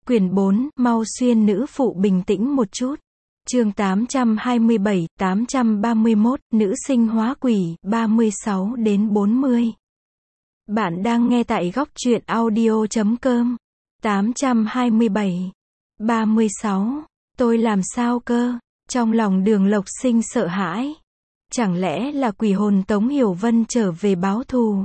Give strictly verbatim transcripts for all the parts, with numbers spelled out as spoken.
Quyển bốn, mau xuyên nữ phụ bình tĩnh một chút. Chương tám trăm hai mươi bảy, tám trăm ba mươi mốt, nữ sinh hóa quỷ, ba mươi sáu đến bốn mươi. Bạn đang nghe tại góc truyện audio chấm com. tám trăm hai mươi bảy. ba mươi sáu. Tôi làm sao cơ? Trong lòng Đường Lộc Sinh sợ hãi. Chẳng lẽ là quỷ hồn Tống Hiểu Vân trở về báo thù?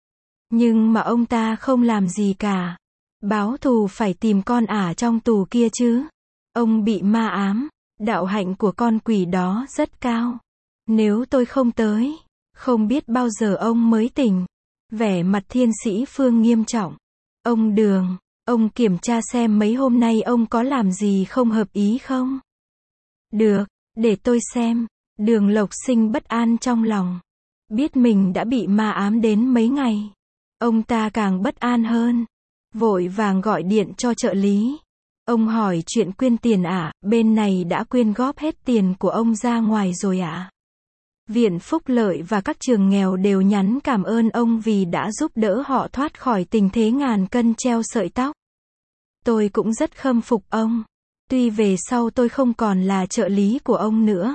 Nhưng mà ông ta không làm gì cả. Báo thù phải tìm con ả trong tù kia chứ. Ông bị ma ám. Đạo hạnh của con quỷ đó rất cao. Nếu tôi không tới, không biết bao giờ ông mới tỉnh. Vẻ mặt Thiên Sĩ Phương nghiêm trọng. Ông Đường, ông kiểm tra xem mấy hôm nay ông có làm gì không hợp ý không? Được, để tôi xem. Đường Lộc Sinh bất an trong lòng. Biết mình đã bị ma ám đến mấy ngày. Ông ta càng bất an hơn. Vội vàng gọi điện cho trợ lý. Ông hỏi chuyện quyên tiền ạ, à, bên này đã quyên góp hết tiền của ông ra ngoài rồi ạ. À? Viện Phúc Lợi và các trường nghèo đều nhắn cảm ơn ông vì đã giúp đỡ họ thoát khỏi tình thế ngàn cân treo sợi tóc. Tôi cũng rất khâm phục ông. Tuy về sau tôi không còn là trợ lý của ông nữa.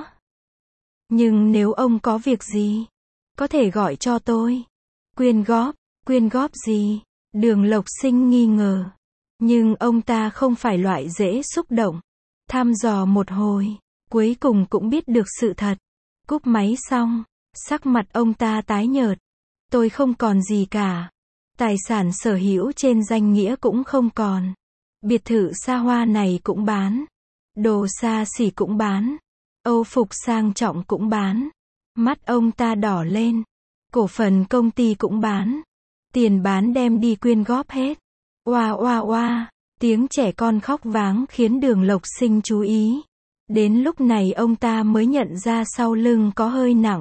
Nhưng nếu ông có việc gì, có thể gọi cho tôi. Quyên góp, quyên góp gì? Đường Lộc Sinh nghi ngờ. Nhưng ông ta không phải loại dễ xúc động. Thăm dò một hồi, cuối cùng cũng biết được sự thật. Cúp máy xong, sắc mặt ông ta tái nhợt. Tôi không còn gì cả. Tài sản sở hữu trên danh nghĩa cũng không còn. Biệt thự xa hoa này cũng bán. Đồ xa xỉ cũng bán. Âu phục sang trọng cũng bán. Mắt ông ta đỏ lên. Cổ phần công ty cũng bán. Tiền bán đem đi quyên góp hết. Oa oa oa, tiếng trẻ con khóc váng khiến Đường Lộc Sinh chú ý. Đến lúc này ông ta mới nhận ra sau lưng có hơi nặng.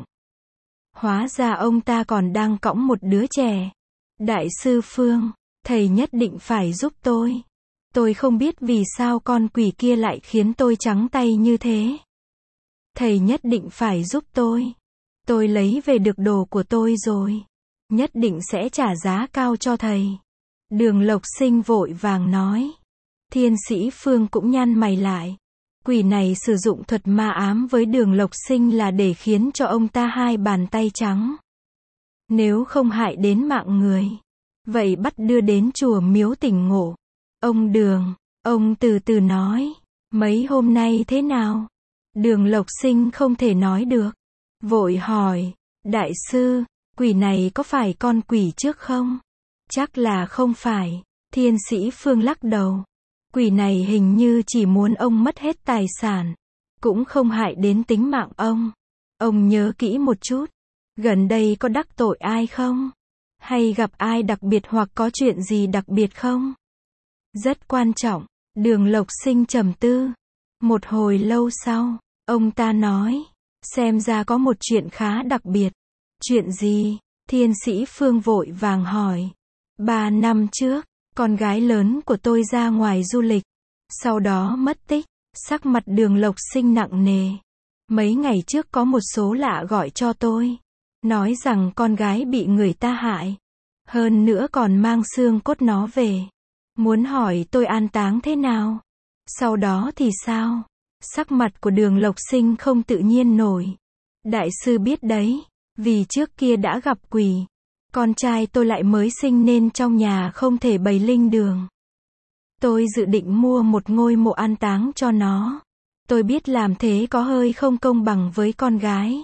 Hóa ra ông ta còn đang cõng một đứa trẻ. Đại sư Phương, thầy nhất định phải giúp tôi. Tôi không biết vì sao con quỷ kia lại khiến tôi trắng tay như thế. Thầy nhất định phải giúp tôi. Tôi lấy về được đồ của tôi rồi. Nhất định sẽ trả giá cao cho thầy. Đường Lộc Sinh vội vàng nói. Thiên Sĩ Phương cũng nhăn mày lại. Quỷ này sử dụng thuật ma ám với Đường Lộc Sinh là để khiến cho ông ta hai bàn tay trắng. Nếu không hại đến mạng người, vậy bắt đưa đến chùa miếu tỉnh ngộ. Ông Đường, ông từ từ nói. Mấy hôm nay thế nào? Đường Lộc Sinh không thể nói được. Vội hỏi. Đại sư, quỷ này có phải con quỷ trước không? Chắc là không phải. Thiên Sĩ Phương lắc đầu. Quỷ này hình như chỉ muốn ông mất hết tài sản. Cũng không hại đến tính mạng ông. Ông nhớ kỹ một chút. Gần đây có đắc tội ai không? Hay gặp ai đặc biệt hoặc có chuyện gì đặc biệt không? Rất quan trọng. Đường Lộc Sinh trầm tư. Một hồi lâu sau, ông ta nói. Xem ra có một chuyện khá đặc biệt. Chuyện gì? Thiên Sĩ Phương vội vàng hỏi. Ba năm trước, con gái lớn của tôi ra ngoài du lịch. Sau đó mất tích. Sắc mặt Đường Lộc Sinh nặng nề. Mấy ngày trước có một số lạ gọi cho tôi. Nói rằng con gái bị người ta hại. Hơn nữa còn mang xương cốt nó về. Muốn hỏi tôi an táng thế nào? Sau đó thì sao? Sắc mặt của Đường Lộc Sinh không tự nhiên nổi. Đại sư biết đấy. Vì trước kia đã gặp quỷ. Con trai tôi lại mới sinh nên trong nhà không thể bày linh đường. Tôi dự định mua một ngôi mộ an táng cho nó. Tôi biết làm thế có hơi không công bằng với con gái.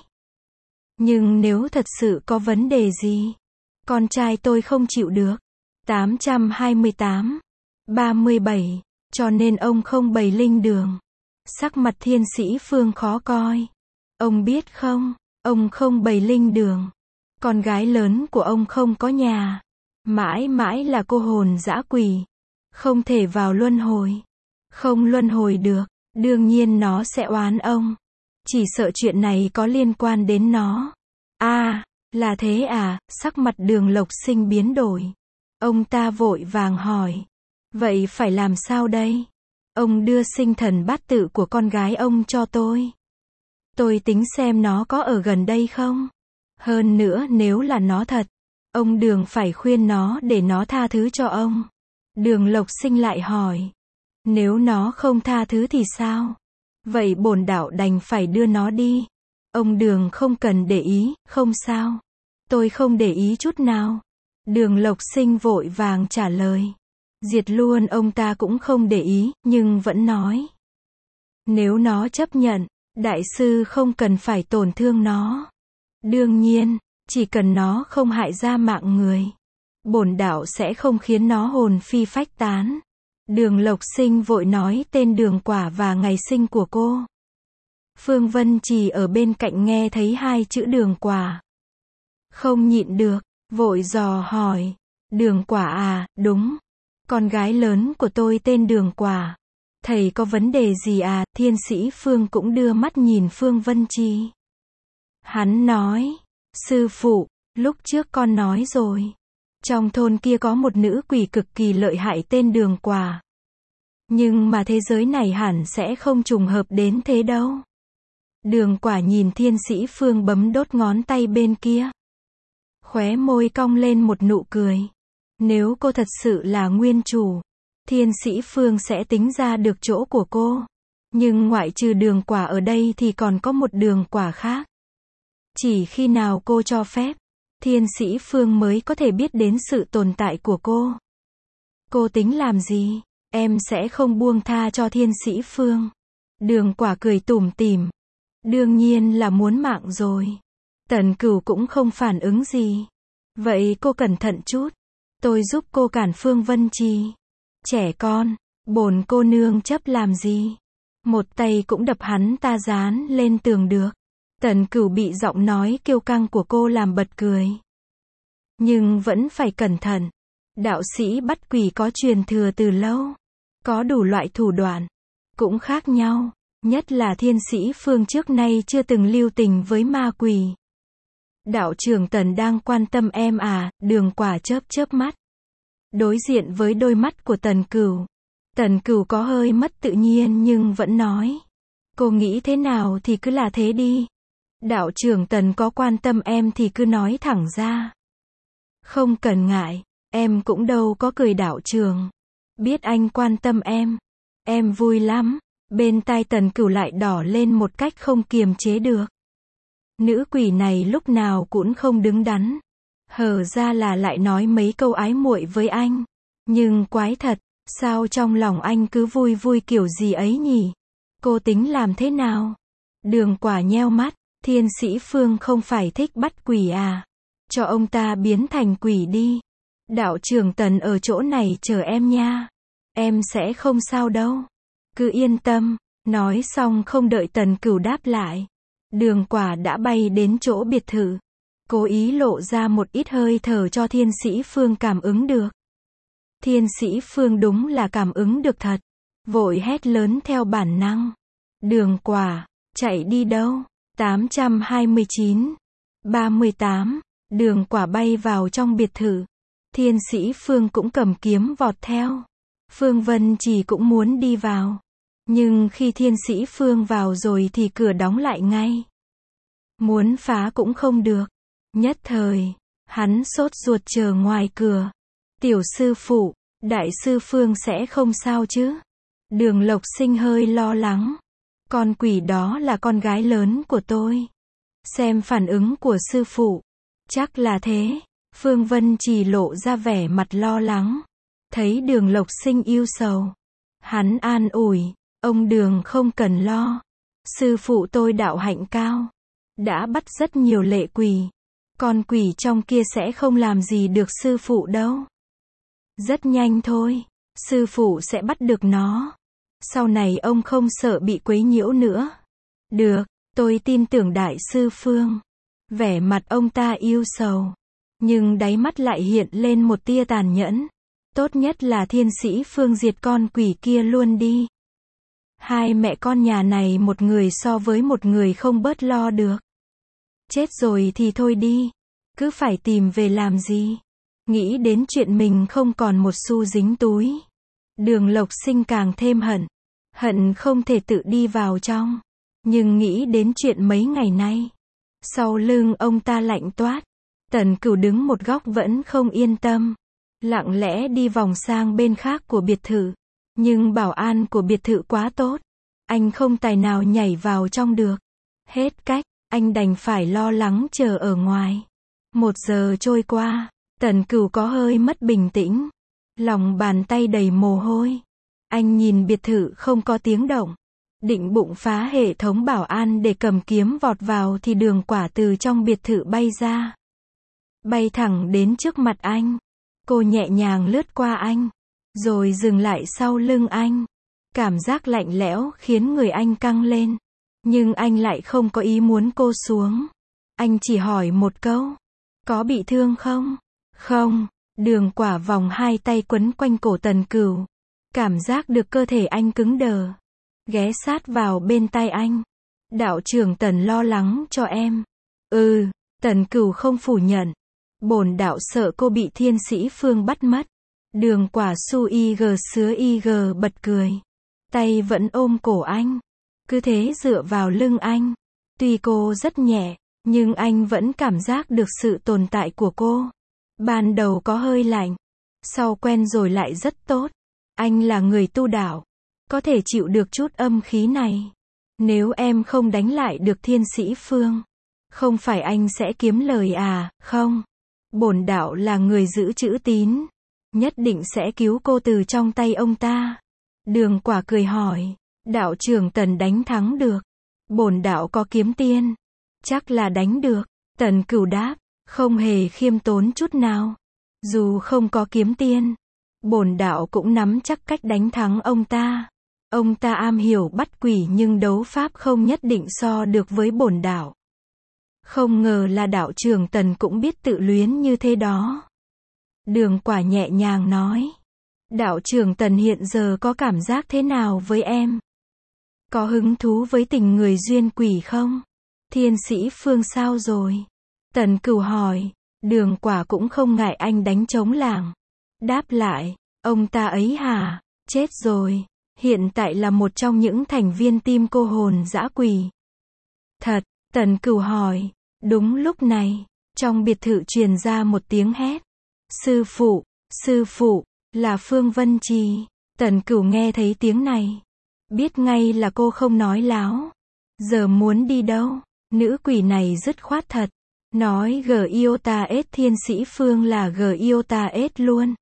Nhưng nếu thật sự có vấn đề gì, con trai tôi không chịu được. tám trăm hai mươi tám. ba mươi bảy. Cho nên ông không bày linh đường. Sắc mặt Thiên Sĩ Phương khó coi. Ông biết không, ông không bày linh đường. Con gái lớn của ông không có nhà. Mãi mãi là cô hồn dã quỷ. Không thể vào luân hồi. Không luân hồi được. Đương nhiên nó sẽ oán ông. Chỉ sợ chuyện này có liên quan đến nó. À, là thế à, sắc mặt Đường Lộc Sinh biến đổi. Ông ta vội vàng hỏi. Vậy phải làm sao đây? Ông đưa sinh thần bát tự của con gái ông cho tôi. Tôi tính xem nó có ở gần đây không? Hơn nữa nếu là nó thật, ông Đường phải khuyên nó để nó tha thứ cho ông. Đường Lộc Sinh lại hỏi. Nếu nó không tha thứ thì sao? Vậy bổn đạo đành phải đưa nó đi. Ông Đường không cần để ý, không sao. Tôi không để ý chút nào. Đường Lộc Sinh vội vàng trả lời. Diệt luôn ông ta cũng không để ý, nhưng vẫn nói. Nếu nó chấp nhận, đại sư không cần phải tổn thương nó. Đương nhiên, chỉ cần nó không hại ra mạng người, bổn đạo sẽ không khiến nó hồn phi phách tán. Đường Lộc Sinh vội nói tên Đường Quả và ngày sinh của cô. Phương Vân Trì ở bên cạnh nghe thấy hai chữ Đường Quả, không nhịn được, vội dò hỏi. Đường Quả à, đúng. Con gái lớn của tôi tên Đường Quả. Thầy có vấn đề gì à? Thiên sĩ Phương cũng đưa mắt nhìn Phương Vân Trì. Hắn nói, sư phụ, lúc trước con nói rồi. Trong thôn kia có một nữ quỷ cực kỳ lợi hại tên Đường Quả. Nhưng mà thế giới này hẳn sẽ không trùng hợp đến thế đâu. Đường Quả nhìn thiên sĩ Phương bấm đốt ngón tay bên kia. Khóe môi cong lên một nụ cười. Nếu cô thật sự là nguyên chủ, thiên sĩ Phương sẽ tính ra được chỗ của cô. Nhưng ngoại trừ Đường Quả ở đây thì còn có một Đường Quả khác. Chỉ khi nào cô cho phép, thiên sĩ Phương mới có thể biết đến sự tồn tại của cô. Cô tính làm gì? Em sẽ không buông tha cho thiên sĩ Phương. Đường Quả cười tủm tỉm. Đương nhiên là muốn mạng rồi. Tần Cửu cũng không phản ứng gì. Vậy cô cẩn thận chút. Tôi giúp cô cản Phương Vân Trì. Trẻ con, bổn cô nương chấp làm gì? Một tay cũng đập hắn ta dán lên tường được. Tần Cửu bị giọng nói kiêu căng của cô làm bật cười. Nhưng vẫn phải cẩn thận. Đạo sĩ bắt quỷ có truyền thừa từ lâu. Có đủ loại thủ đoạn. Cũng khác nhau. Nhất là thiên sĩ Phương trước nay chưa từng lưu tình với ma quỷ. Đạo trưởng Tần đang quan tâm em à? Đường Quả chớp chớp mắt. Đối diện với đôi mắt của Tần Cửu. Tần Cửu có hơi mất tự nhiên nhưng vẫn nói. Cô nghĩ thế nào thì cứ là thế đi. Đạo trưởng Tần có quan tâm em thì cứ nói thẳng ra. Không cần ngại, em cũng đâu có cười đạo trưởng. Biết anh quan tâm em. Em vui lắm. Bên tai Tần Cửu lại đỏ lên một cách không kiềm chế được. Nữ quỷ này lúc nào cũng không đứng đắn. Hở ra là lại nói mấy câu ái muội với anh. Nhưng quái thật, sao trong lòng anh cứ vui vui kiểu gì ấy nhỉ? Cô tính làm thế nào? Đường Quả nheo mắt. Thiên sĩ Phương không phải thích bắt quỷ à? Cho ông ta biến thành quỷ đi. Đạo trưởng Tần ở chỗ này chờ em nha. Em sẽ không sao đâu. Cứ yên tâm. Nói xong không đợi Tần Cửu đáp lại. Đường Quả đã bay đến chỗ biệt thự. Cố ý lộ ra một ít hơi thở cho thiên sĩ Phương cảm ứng được. Thiên sĩ Phương đúng là cảm ứng được thật. Vội hét lớn theo bản năng. Đường Quả, chạy đi đâu? tám trăm hai mươi chín. ba mươi tám. Đường Quả bay vào trong biệt thự. Thiên sĩ Phương cũng cầm kiếm vọt theo. Phương Vân Trì cũng muốn đi vào. Nhưng khi thiên sĩ Phương vào rồi thì cửa đóng lại ngay. Muốn phá cũng không được. Nhất thời, hắn sốt ruột chờ ngoài cửa. Tiểu sư phụ, đại sư Phương sẽ không sao chứ? Đường Lộc Sinh hơi lo lắng. Con quỷ đó là con gái lớn của tôi. Xem phản ứng của sư phụ. Chắc là thế. Phương Vân Trì lộ ra vẻ mặt lo lắng. Thấy Đường Lộc Sinh yêu sầu. Hắn an ủi. Ông Đường không cần lo. Sư phụ tôi đạo hạnh cao. Đã bắt rất nhiều lệ quỷ. Con quỷ trong kia sẽ không làm gì được sư phụ đâu. Rất nhanh thôi. Sư phụ sẽ bắt được nó. Sau này ông không sợ bị quấy nhiễu nữa. Được, tôi tin tưởng đại sư Phương. Vẻ mặt ông ta yêu sầu. Nhưng đáy mắt lại hiện lên một tia tàn nhẫn. Tốt nhất là thiên sĩ Phương diệt con quỷ kia luôn đi. Hai mẹ con nhà này một người so với một người không bớt lo được. Chết rồi thì thôi đi. Cứ phải tìm về làm gì? Nghĩ đến chuyện mình không còn một xu dính túi. Đường Lộc Sinh càng thêm hận. Hận không thể tự đi vào trong. Nhưng nghĩ đến chuyện mấy ngày nay. Sau lưng ông ta lạnh toát. Tần Cửu đứng một góc vẫn không yên tâm. Lặng lẽ đi vòng sang bên khác của biệt thự. Nhưng bảo an của biệt thự quá tốt. Anh không tài nào nhảy vào trong được. Hết cách, anh đành phải lo lắng chờ ở ngoài. Một giờ trôi qua, Tần Cửu có hơi mất bình tĩnh. Lòng bàn tay đầy mồ hôi. Anh nhìn biệt thự không có tiếng động. Định bụng phá hệ thống bảo an để cầm kiếm vọt vào thì Đường Quả từ trong biệt thự bay ra. Bay thẳng đến trước mặt anh. Cô nhẹ nhàng lướt qua anh. Rồi dừng lại sau lưng anh. Cảm giác lạnh lẽo khiến người anh căng lên. Nhưng anh lại không có ý muốn cô xuống. Anh chỉ hỏi một câu. Có bị thương không? Không. Đường Quả vòng hai tay quấn quanh cổ Tần Cửu. Cảm giác được cơ thể anh cứng đờ. Ghé sát vào bên tai anh. Đạo trưởng Tần lo lắng cho em. Ừ, Tần Cửu không phủ nhận. Bổn đạo sợ cô bị thiên sĩ Phương bắt mất. Đường Quả su y gờ sứa y gờ bật cười. Tay vẫn ôm cổ anh. Cứ thế dựa vào lưng anh. Tuy cô rất nhẹ, nhưng anh vẫn cảm giác được sự tồn tại của cô. Ban đầu có hơi lạnh. Sau quen rồi lại rất tốt. Anh là người tu đạo. Có thể chịu được chút âm khí này. Nếu em không đánh lại được thiên sĩ Phương. Không phải anh sẽ kiếm lời à, không? Bổn đạo là người giữ chữ tín. Nhất định sẽ cứu cô từ trong tay ông ta. Đường Quả cười hỏi. Đạo trưởng Tần đánh thắng được. Bổn đạo có kiếm tiên. Chắc là đánh được. Tần Cửu đáp. Không hề khiêm tốn chút nào. Dù không có kiếm tiên. Bổn đạo cũng nắm chắc cách đánh thắng ông ta. Ông ta am hiểu bắt quỷ nhưng đấu pháp không nhất định so được với bổn đạo. Không ngờ là đạo trưởng Tần cũng biết tự luyến như thế đó. Đường Quả nhẹ nhàng nói. Đạo trưởng Tần hiện giờ có cảm giác thế nào với em? Có hứng thú với tình người duyên quỷ không? Thiên sĩ Phương sao rồi? Tần Cửu hỏi. Đường Quả cũng không ngại anh đánh trống lảng. Đáp lại. Ông ta ấy hả? Chết rồi. Hiện tại là một trong những thành viên team cô hồn dã quỷ. Thật? Tần Cửu hỏi. Đúng lúc này, trong biệt thự truyền ra một tiếng hét. Sư phụ, sư phụ, là Phương Vân Trì. Tần Cửu nghe thấy tiếng này. Biết ngay là cô không nói láo. Giờ muốn đi đâu? Nữ quỷ này dứt khoát thật. Nói G Iota S thiên sĩ Phương là G Iota S luôn.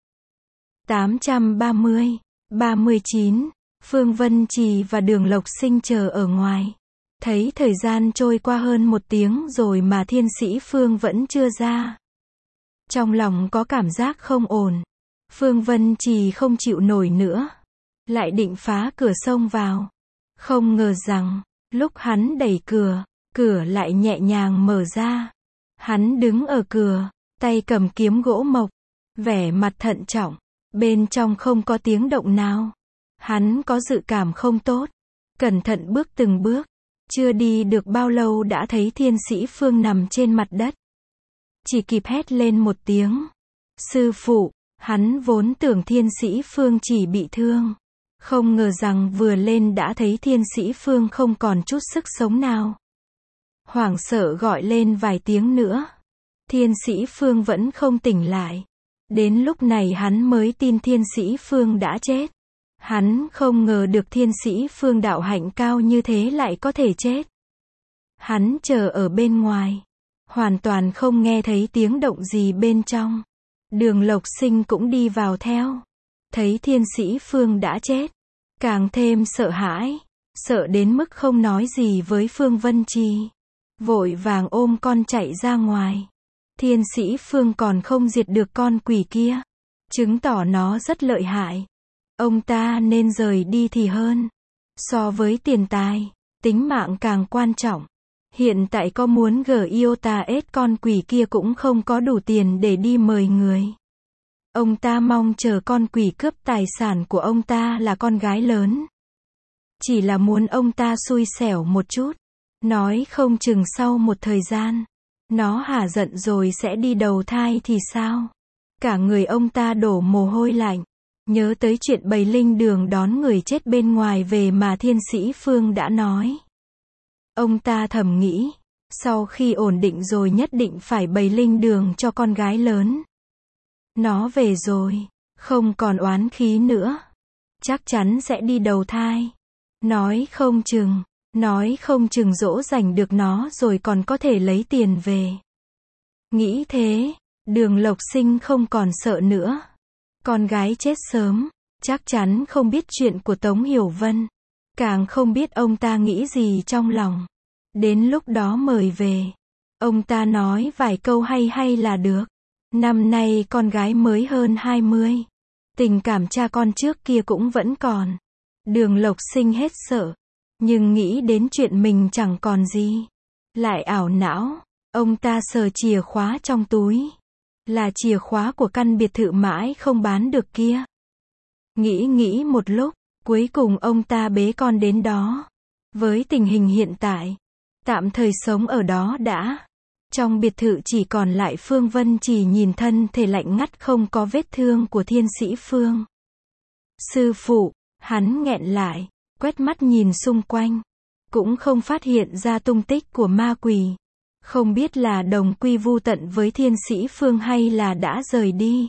tám trăm ba mươi, ba mươi chín, Phương Vân Trì và Đường Lộc Sinh chờ ở ngoài. Thấy thời gian trôi qua hơn một tiếng rồi mà thiên sĩ Phương vẫn chưa ra. Trong lòng có cảm giác không ổn. Phương Vân Trì không chịu nổi nữa. Lại định phá cửa xông vào. Không ngờ rằng, lúc hắn đẩy cửa, cửa lại nhẹ nhàng mở ra. Hắn đứng ở cửa, tay cầm kiếm gỗ mộc. Vẻ mặt thận trọng. Bên trong không có tiếng động nào. Hắn có dự cảm không tốt. Cẩn thận bước từng bước. Chưa đi được bao lâu đã thấy thiên sĩ Phương nằm trên mặt đất. Chỉ kịp hét lên một tiếng. Sư phụ, hắn vốn tưởng thiên sĩ Phương chỉ bị thương. Không ngờ rằng vừa lên đã thấy thiên sĩ Phương không còn chút sức sống nào. Hoảng sợ gọi lên vài tiếng nữa. Thiên sĩ Phương vẫn không tỉnh lại. Đến lúc này hắn mới tin thiên sĩ Phương đã chết. Hắn không ngờ được thiên sĩ Phương đạo hạnh cao như thế lại có thể chết. Hắn chờ ở bên ngoài. Hoàn toàn không nghe thấy tiếng động gì bên trong. Đường Lộc Sinh cũng đi vào theo. Thấy thiên sĩ Phương đã chết. Càng thêm sợ hãi. Sợ đến mức không nói gì với Phương Vân Trì. Vội vàng ôm con chạy ra ngoài. Thiên sĩ Phương còn không diệt được con quỷ kia. Chứng tỏ nó rất lợi hại. Ông ta nên rời đi thì hơn. So với tiền tài, tính mạng càng quan trọng. Hiện tại có muốn G Iota S con quỷ kia cũng không có đủ tiền để đi mời người. Ông ta mong chờ con quỷ cướp tài sản của ông ta là con gái lớn. Chỉ là muốn ông ta xui xẻo một chút. Nói không chừng sau một thời gian, nó hả giận rồi sẽ đi đầu thai thì sao? Cả người ông ta đổ mồ hôi lạnh. Nhớ tới chuyện bầy linh đường đón người chết bên ngoài về mà thiên sĩ Phương đã nói. Ông ta thầm nghĩ, sau khi ổn định rồi nhất định phải bày linh đường cho con gái lớn. Nó về rồi, không còn oán khí nữa. chắc chắn sẽ đi đầu thai. Nói không chừng, nói không chừng dỗ dành được nó rồi còn có thể lấy tiền về. Nghĩ thế, Đường Lộc Sinh không còn sợ nữa. Con gái chết sớm, chắc chắn không biết chuyện của Tống Hiểu Vân, càng không biết ông ta nghĩ gì trong lòng. Đến lúc đó mời về, ông ta nói vài câu hay hay là được. Năm nay con gái mới hơn hai mươi, tình cảm cha con trước kia cũng vẫn còn. Đường Lộc Sinh hết sợ, nhưng nghĩ đến chuyện mình chẳng còn gì, lại ảo não. Ông ta sờ chìa khóa trong túi, là chìa khóa của căn biệt thự mãi không bán được kia. Nghĩ nghĩ một lúc, cuối cùng ông ta bế con đến đó. Với tình hình hiện tại, tạm thời sống ở đó đã. Trong biệt thự chỉ còn lại Phương Vân Trì nhìn thân thể lạnh ngắt không có vết thương của thiên sĩ Phương. Sư phụ, hắn nghẹn lại, quét mắt nhìn xung quanh, cũng không phát hiện ra tung tích của ma quỷ. Không biết là đồng quy vu tận với thiên sĩ Phương hay là đã rời đi.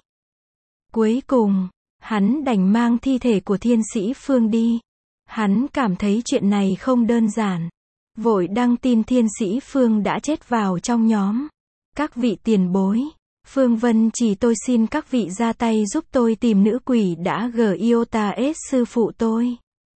Cuối cùng, hắn đành mang thi thể của thiên sĩ Phương đi. Hắn cảm thấy chuyện này không đơn giản. Vội đăng tin thiên sĩ Phương đã chết vào trong nhóm. Các vị tiền bối, Phương Vân chỉ tôi xin các vị ra tay giúp tôi tìm nữ quỷ đã gờ Iota S sư phụ tôi.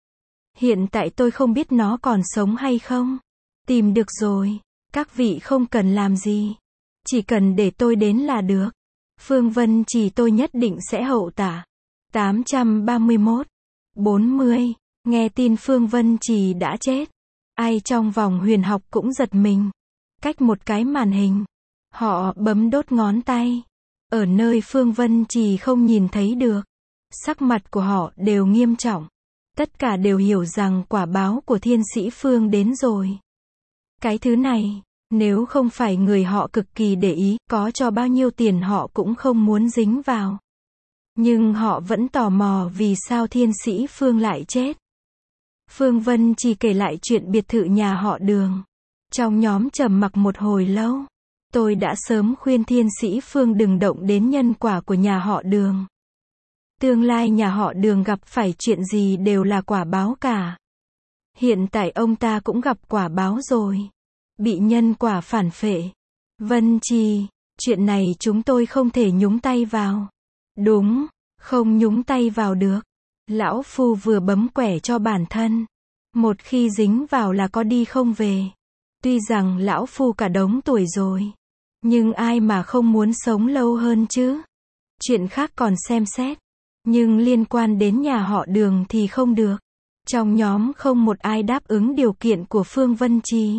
Hiện tại tôi không biết nó còn sống hay không. Tìm được rồi, các vị không cần làm gì. Chỉ cần để tôi đến là được. Phương Vân chỉ tôi nhất định sẽ hậu tạ. tám trăm ba mươi mốt, bốn mươi, nghe tin Phương Vân Trì đã chết. Ai trong vòng huyền học cũng giật mình. Cách một cái màn hình, họ bấm đốt ngón tay. Ở nơi Phương Vân Trì không nhìn thấy được. Sắc mặt của họ đều nghiêm trọng. Tất cả đều hiểu rằng quả báo của thiên sĩ Phương đến rồi. Cái thứ này, nếu không phải người họ cực kỳ để ý, có cho bao nhiêu tiền họ cũng không muốn dính vào. Nhưng họ vẫn tò mò vì sao thiên sĩ Phương lại chết. Phương Vân chỉ kể lại chuyện biệt thự nhà họ Đường. Trong nhóm trầm mặc một hồi lâu. Tôi đã sớm khuyên thiên sĩ Phương đừng động đến nhân quả của nhà họ Đường. Tương lai nhà họ Đường gặp phải chuyện gì đều là quả báo cả. Hiện tại ông ta cũng gặp quả báo rồi. Bị nhân quả phản phệ. Vân Trì, chuyện này chúng tôi không thể nhúng tay vào. Đúng, không nhúng tay vào được. Lão Phu vừa bấm quẻ cho bản thân. Một khi dính vào là có đi không về. Tuy rằng Lão Phu cả đống tuổi rồi. Nhưng ai mà không muốn sống lâu hơn chứ. Chuyện khác còn xem xét. Nhưng liên quan đến nhà họ Đường thì không được. Trong nhóm không một ai đáp ứng điều kiện của Phương Vân Trì.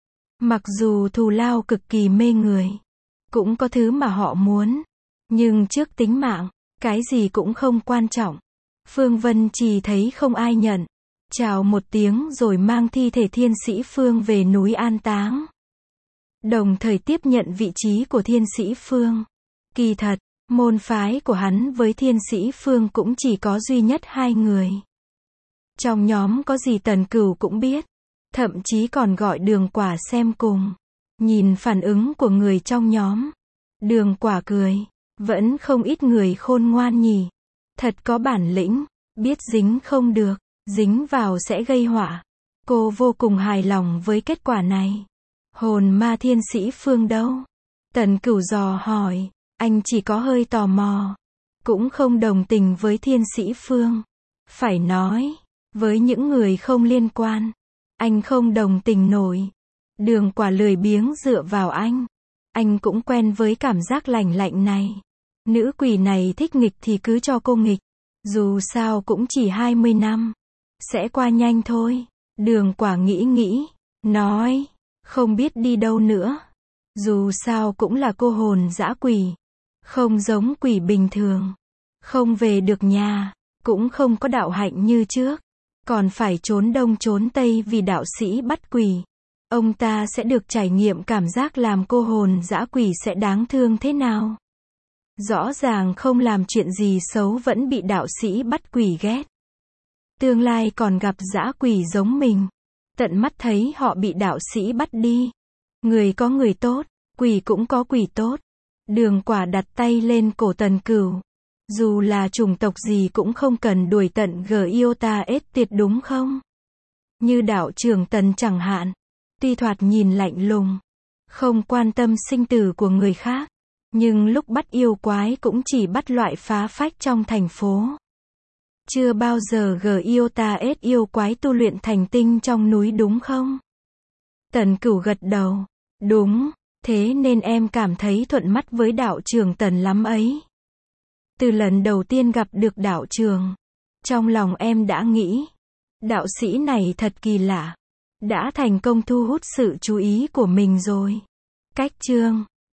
Mặc dù thù lao cực kỳ mê người. Cũng có thứ mà họ muốn. Nhưng trước tính mạng, cái gì cũng không quan trọng. Phương Vân Trì thấy không ai nhận. Chào một tiếng rồi mang thi thể thiên sĩ Phương về núi an táng. Đồng thời tiếp nhận vị trí của thiên sĩ Phương. Kỳ thật, môn phái của hắn với thiên sĩ Phương cũng chỉ có duy nhất hai người. Trong nhóm có gì Tần Cửu cũng biết. Thậm chí còn gọi Đường Quả xem cùng. Nhìn phản ứng của người trong nhóm. Đường Quả cười. Vẫn không ít người khôn ngoan nhỉ. Thật có bản lĩnh. Biết dính không được. Dính vào sẽ gây họa. Cô vô cùng hài lòng với kết quả này. Hồn ma thiên sĩ Phương đâu? Tần Cửu dò hỏi. Anh chỉ có hơi tò mò. Cũng không đồng tình với thiên sĩ Phương. Phải nói, với những người không liên quan, anh không đồng tình nổi. Đường Quả lười biếng dựa vào anh. Anh cũng quen với cảm giác lạnh lạnh này. Nữ quỷ này thích nghịch thì cứ cho cô nghịch. Dù sao cũng chỉ hai mươi năm. Sẽ qua nhanh thôi. Đường Quả nghĩ nghĩ. Nói. Không biết đi đâu nữa. Dù sao cũng là cô hồn dã quỷ. Không giống quỷ bình thường. Không về được nhà. Cũng không có đạo hạnh như trước. Còn phải trốn đông trốn tây vì đạo sĩ bắt quỷ. Ông ta sẽ được trải nghiệm cảm giác làm cô hồn dã quỷ sẽ đáng thương thế nào. Rõ ràng không làm chuyện gì xấu vẫn bị đạo sĩ bắt quỷ ghét. Tương lai còn gặp dã quỷ giống mình. Tận mắt thấy họ bị đạo sĩ bắt đi. Người có người tốt, quỷ cũng có quỷ tốt. Đường Quả đặt tay lên cổ Tần Cửu. Dù là chủng tộc gì cũng không cần đuổi tận Giota S tiệt đúng không? Như đạo trưởng Tần chẳng hạn. Tuy thoạt nhìn lạnh lùng, không quan tâm sinh tử của người khác, nhưng lúc bắt yêu quái cũng chỉ bắt loại phá phách trong thành phố. Chưa bao giờ Giota S yêu quái tu luyện thành tinh trong núi đúng không? Tần Cửu gật đầu. Đúng, thế nên em cảm thấy thuận mắt với đạo trưởng Tần lắm ấy. Từ lần đầu tiên gặp được đạo trưởng, trong lòng em đã nghĩ, đạo sĩ này thật kỳ lạ. Đã thành công thu hút sự chú ý của mình rồi. Cách chương